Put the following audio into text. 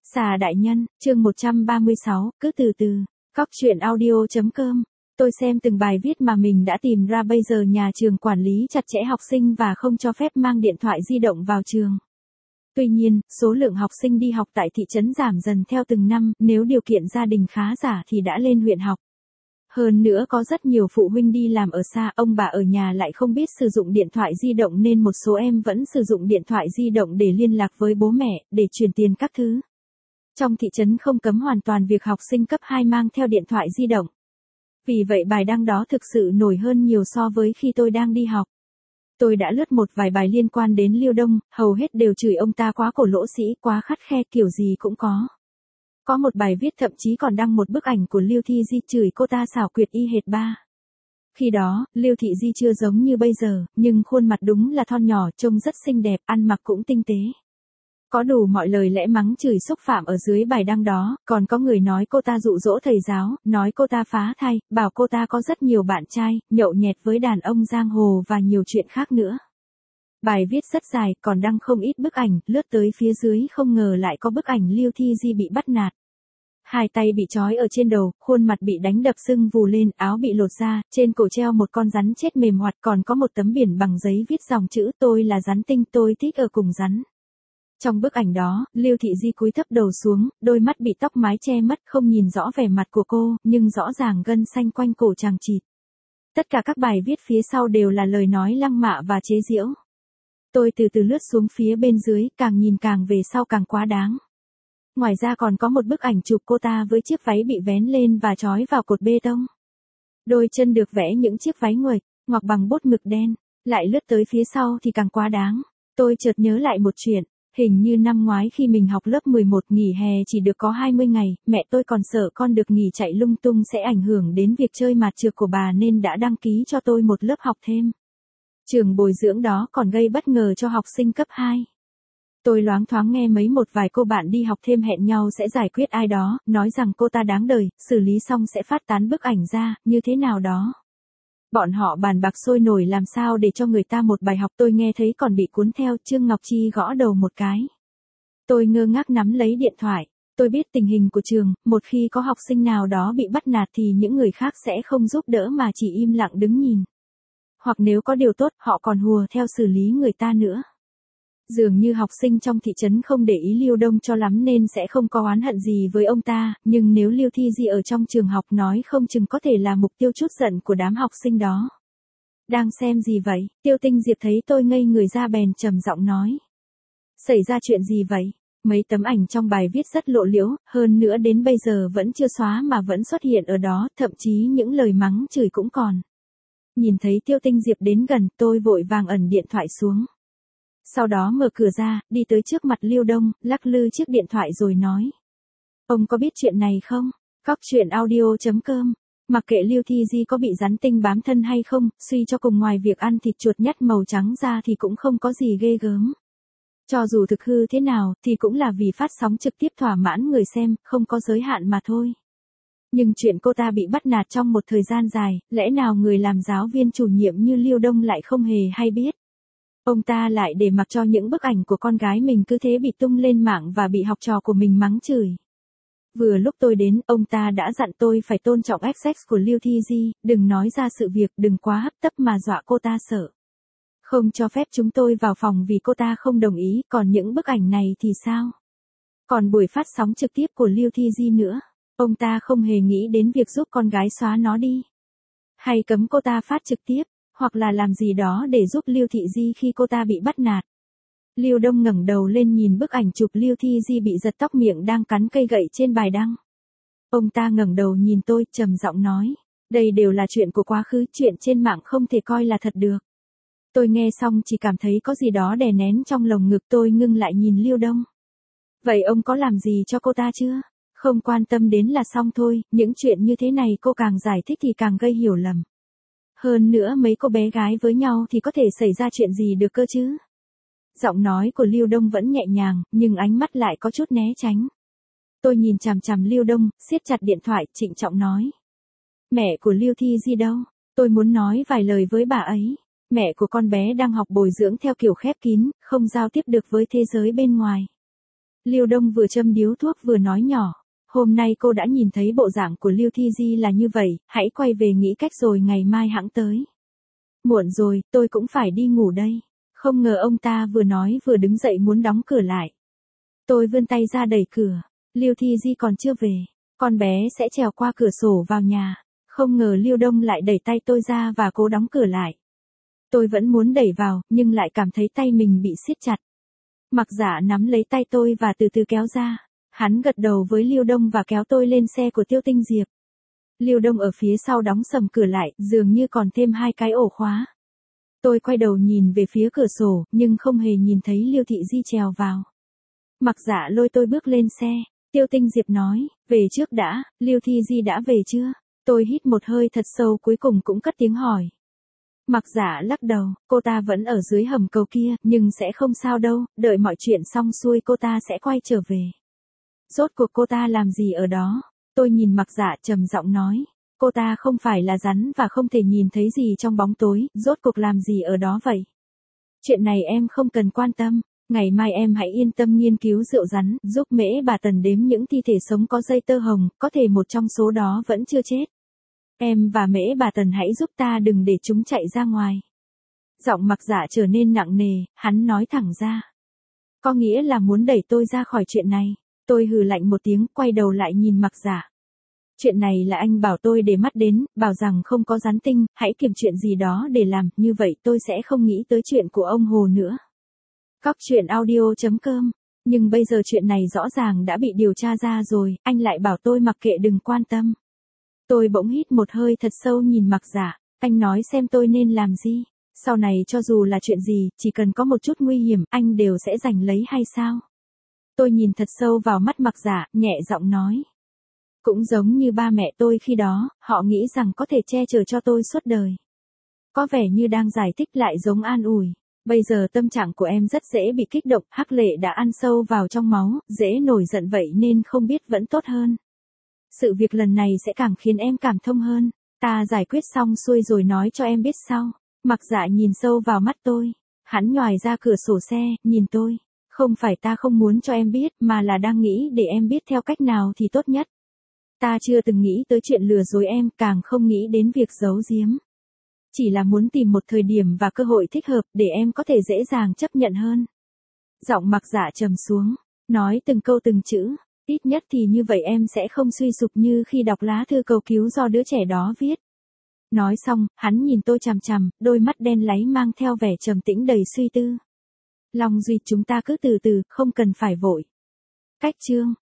Xà đại nhân, chương 136, cứ từ từ. Cóc truyện audio.com. Tôi xem từng bài viết mà mình đã tìm ra bây giờ nhà trường quản lý chặt chẽ học sinh và không cho phép mang điện thoại di động vào trường. Tuy nhiên, số lượng học sinh đi học tại thị trấn giảm dần theo từng năm, nếu điều kiện gia đình khá giả thì đã lên huyện học. Hơn nữa có rất nhiều phụ huynh đi làm ở xa, ông bà ở nhà lại không biết sử dụng điện thoại di động nên một số em vẫn sử dụng điện thoại di động để liên lạc với bố mẹ, để chuyển tiền các thứ. Trong thị trấn không cấm hoàn toàn việc học sinh cấp 2 mang theo điện thoại di động. Vì vậy bài đăng đó thực sự nổi hơn nhiều so với khi tôi đang đi học. Tôi đã lướt một vài bài liên quan đến Liêu Đông, hầu hết đều chửi ông ta quá cổ lỗ sĩ, quá khắt khe, kiểu gì cũng có. Có một bài viết thậm chí còn đăng một bức ảnh của Liêu Thi Di chửi cô ta xảo quyệt y hệt ba. Khi đó, Liêu Thị Di chưa giống như bây giờ, nhưng khuôn mặt đúng là thon nhỏ, trông rất xinh đẹp, ăn mặc cũng tinh tế. Có đủ mọi lời lẽ mắng chửi xúc phạm ở dưới bài đăng đó, còn có người nói cô ta dụ dỗ thầy giáo, nói cô ta phá thai, bảo cô ta có rất nhiều bạn trai, nhậu nhẹt với đàn ông giang hồ và nhiều chuyện khác nữa. Bài viết rất dài, còn đăng không ít bức ảnh, lướt tới phía dưới không ngờ lại có bức ảnh Liêu Thi Di bị bắt nạt. Hai tay bị trói ở trên đầu, khuôn mặt bị đánh đập sưng vù lên, áo bị lột ra, trên cổ treo một con rắn chết mềm hoạt, còn có một tấm biển bằng giấy viết dòng chữ tôi là rắn tinh, tôi thích ở cùng rắn. Trong bức ảnh đó, Liêu Thị Di cúi thấp đầu xuống, đôi mắt bị tóc mái che mất, không nhìn rõ vẻ mặt của cô, nhưng rõ ràng gân xanh quanh cổ chằng chịt. Tất cả các bài viết phía sau đều là lời nói lăng mạ và chế giễu. Tôi từ từ lướt xuống phía bên dưới, càng nhìn càng về sau càng quá đáng. Ngoài ra còn có một bức ảnh chụp cô ta với chiếc váy bị vén lên và trói vào cột bê tông. Đôi chân được vẽ những chiếc váy nguệch, ngoặc bằng bút mực đen. Lại lướt tới phía sau thì càng quá đáng. Tôi chợt nhớ lại một chuyện. Hình như năm ngoái khi mình học lớp 11 nghỉ hè chỉ được có 20 ngày, mẹ tôi còn sợ con được nghỉ chạy lung tung sẽ ảnh hưởng đến việc chơi mạt trược của bà nên đã đăng ký cho tôi một lớp học thêm. Trường bồi dưỡng đó còn gây bất ngờ cho học sinh cấp 2. Tôi loáng thoáng nghe một vài cô bạn đi học thêm hẹn nhau sẽ giải quyết ai đó, nói rằng cô ta đáng đời, xử lý xong sẽ phát tán bức ảnh ra, như thế nào đó. Bọn họ bàn bạc sôi nổi làm sao để cho người ta một bài học, tôi nghe thấy còn bị cuốn theo. Trương Ngọc Chi gõ đầu một cái. Tôi ngơ ngác nắm lấy điện thoại. Tôi biết tình hình của trường, một khi có học sinh nào đó bị bắt nạt thì những người khác sẽ không giúp đỡ mà chỉ im lặng đứng nhìn. Hoặc nếu có điều tốt, họ còn hùa theo xử lý người ta nữa. Dường như học sinh trong thị trấn không để ý Liêu Đông cho lắm nên sẽ không có oán hận gì với ông ta, nhưng nếu Liêu Thi Di ở trong trường học nói không chừng có thể là mục tiêu trút giận của đám học sinh đó. Đang xem gì vậy? Tiêu Tinh Diệp thấy tôi ngây người ra bèn trầm giọng nói. Xảy ra chuyện gì vậy? Mấy tấm ảnh trong bài viết rất lộ liễu, hơn nữa đến bây giờ vẫn chưa xóa mà vẫn xuất hiện ở đó, thậm chí những lời mắng chửi cũng còn. Nhìn thấy Tiêu Tinh Diệp đến gần, tôi vội vàng ẩn điện thoại xuống. Sau đó mở cửa ra, đi tới trước mặt Liêu Đông, lắc lư chiếc điện thoại rồi nói. Ông có biết chuyện này không? Cóc truyện audio.com. Mặc kệ Liêu Thi Di có bị rắn tinh bám thân hay không, suy cho cùng ngoài việc ăn thịt chuột nhắt màu trắng ra thì cũng không có gì ghê gớm. Cho dù thực hư thế nào, thì cũng là vì phát sóng trực tiếp thỏa mãn người xem, không có giới hạn mà thôi. Nhưng chuyện cô ta bị bắt nạt trong một thời gian dài, lẽ nào người làm giáo viên chủ nhiệm như Liêu Đông lại không hề hay biết? Ông ta lại để mặc cho những bức ảnh của con gái mình cứ thế bị tung lên mạng và bị học trò của mình mắng chửi. Vừa lúc tôi đến, ông ta đã dặn tôi phải tôn trọng XX của Liêu Thi Di, đừng nói ra sự việc, đừng quá hấp tấp mà dọa cô ta sợ. Không cho phép chúng tôi vào phòng vì cô ta không đồng ý, còn những bức ảnh này thì sao? Còn buổi phát sóng trực tiếp của Liêu Thi Di nữa, ông ta không hề nghĩ đến việc giúp con gái xóa nó đi. Hay cấm cô ta phát trực tiếp, hoặc là làm gì đó để giúp Liêu Thị Di khi cô ta bị bắt nạt. Liêu Đông ngẩng đầu lên nhìn bức ảnh chụp Liêu Thi Di bị giật tóc miệng đang cắn cây gậy trên bài đăng. Ông ta ngẩng đầu nhìn tôi, trầm giọng nói, đây đều là chuyện của quá khứ, chuyện trên mạng không thể coi là thật được. Tôi nghe xong chỉ cảm thấy có gì đó đè nén trong lồng ngực, tôi ngưng lại nhìn Liêu Đông. Vậy ông có làm gì cho cô ta chưa? Không quan tâm đến là xong thôi, những chuyện như thế này cô càng giải thích thì càng gây hiểu lầm. Hơn nữa mấy cô bé gái với nhau thì có thể xảy ra chuyện gì được cơ chứ? Giọng nói của Liêu Đông vẫn nhẹ nhàng, nhưng ánh mắt lại có chút né tránh. Tôi nhìn chằm chằm Liêu Đông, siết chặt điện thoại, trịnh trọng nói. Mẹ của Liêu Thi Di đâu? Tôi muốn nói vài lời với bà ấy. Mẹ của con bé đang học bồi dưỡng theo kiểu khép kín, không giao tiếp được với thế giới bên ngoài. Lưu Đông vừa châm điếu thuốc vừa nói nhỏ. Hôm nay cô đã nhìn thấy bộ dạng của Lưu Thi Di là như vậy, hãy quay về nghĩ cách rồi ngày mai hẵng tới. Muộn rồi, tôi cũng phải đi ngủ đây. Không ngờ ông ta vừa nói vừa đứng dậy muốn đóng cửa lại. Tôi vươn tay ra đẩy cửa. Lưu Thi Di còn chưa về. Con bé sẽ trèo qua cửa sổ vào nhà. Không ngờ Lưu Đông lại đẩy tay tôi ra và cố đóng cửa lại. Tôi vẫn muốn đẩy vào, nhưng lại cảm thấy tay mình bị siết chặt. Mặc Dạ nắm lấy tay tôi và từ từ kéo ra. Hắn gật đầu với Lưu Đông và kéo tôi lên xe của Tiêu Tinh Diệp. Lưu Đông ở phía sau đóng sầm cửa lại, dường như còn thêm 2 cái ổ khóa. Tôi quay đầu nhìn về phía cửa sổ, nhưng không hề nhìn thấy Lưu Thị Di trèo vào. Mặc Dạ lôi tôi bước lên xe. Tiêu Tinh Diệp nói, về trước đã, Lưu Thi Di đã về chưa? Tôi hít một hơi thật sâu cuối cùng cũng cất tiếng hỏi. Mặc Dạ lắc đầu, cô ta vẫn ở dưới hầm cầu kia, nhưng sẽ không sao đâu, đợi mọi chuyện xong xuôi cô ta sẽ quay trở về. Rốt cuộc cô ta làm gì ở đó? Tôi nhìn Mặc Dạ trầm giọng nói, cô ta không phải là rắn và không thể nhìn thấy gì trong bóng tối, rốt cuộc làm gì ở đó vậy? Chuyện này em không cần quan tâm, ngày mai em hãy yên tâm nghiên cứu rượu rắn, giúp Mễ Bà Tần đếm những thi thể sống có dây tơ hồng, có thể một trong số đó vẫn chưa chết. Em và Mễ Bà Tần hãy giúp ta đừng để chúng chạy ra ngoài. Giọng Mặc Dạ trở nên nặng nề, hắn nói thẳng ra. Có nghĩa là muốn đẩy tôi ra khỏi chuyện này. Tôi hừ lạnh một tiếng, quay đầu lại nhìn Mặc Dạ. Chuyện này là anh bảo tôi để mắt đến, bảo rằng không có rắn tinh, hãy kiếm chuyện gì đó để làm, như vậy tôi sẽ không nghĩ tới chuyện của ông Hồ nữa. Cóc truyện audio.com. Nhưng bây giờ chuyện này rõ ràng đã bị điều tra ra rồi, anh lại bảo tôi mặc kệ đừng quan tâm. Tôi bỗng hít một hơi thật sâu nhìn Mặc Dạ, anh nói xem tôi nên làm gì. Sau này cho dù là chuyện gì, chỉ cần có một chút nguy hiểm, anh đều sẽ giành lấy hay sao? Tôi nhìn thật sâu vào mắt Mặc Dạ, nhẹ giọng nói. Cũng giống như ba mẹ tôi khi đó, họ nghĩ rằng có thể che chở cho tôi suốt đời. Có vẻ như đang giải thích lại giống an ủi. Bây giờ tâm trạng của em rất dễ bị kích động, hắc lệ đã ăn sâu vào trong máu, dễ nổi giận vậy nên không biết vẫn tốt hơn. Sự việc lần này sẽ càng khiến em cảm thông hơn. Ta giải quyết xong xuôi rồi nói cho em biết sau. Mặc Dạ nhìn sâu vào mắt tôi. Hắn nhoài ra cửa sổ xe, nhìn tôi. Không phải ta không muốn cho em biết, mà là đang nghĩ để em biết theo cách nào thì tốt nhất. Ta chưa từng nghĩ tới chuyện lừa dối em, càng không nghĩ đến việc giấu giếm. Chỉ là muốn tìm một thời điểm và cơ hội thích hợp để em có thể dễ dàng chấp nhận hơn. Giọng Mặc Dạ trầm xuống, nói từng câu từng chữ. Ít nhất thì như vậy em sẽ không suy sụp như khi đọc lá thư cầu cứu do đứa trẻ đó viết. Nói xong, hắn nhìn tôi chằm chằm, đôi mắt đen láy mang theo vẻ trầm tĩnh đầy suy tư. Long Duy, chúng ta cứ từ từ, không cần phải vội. Cách chương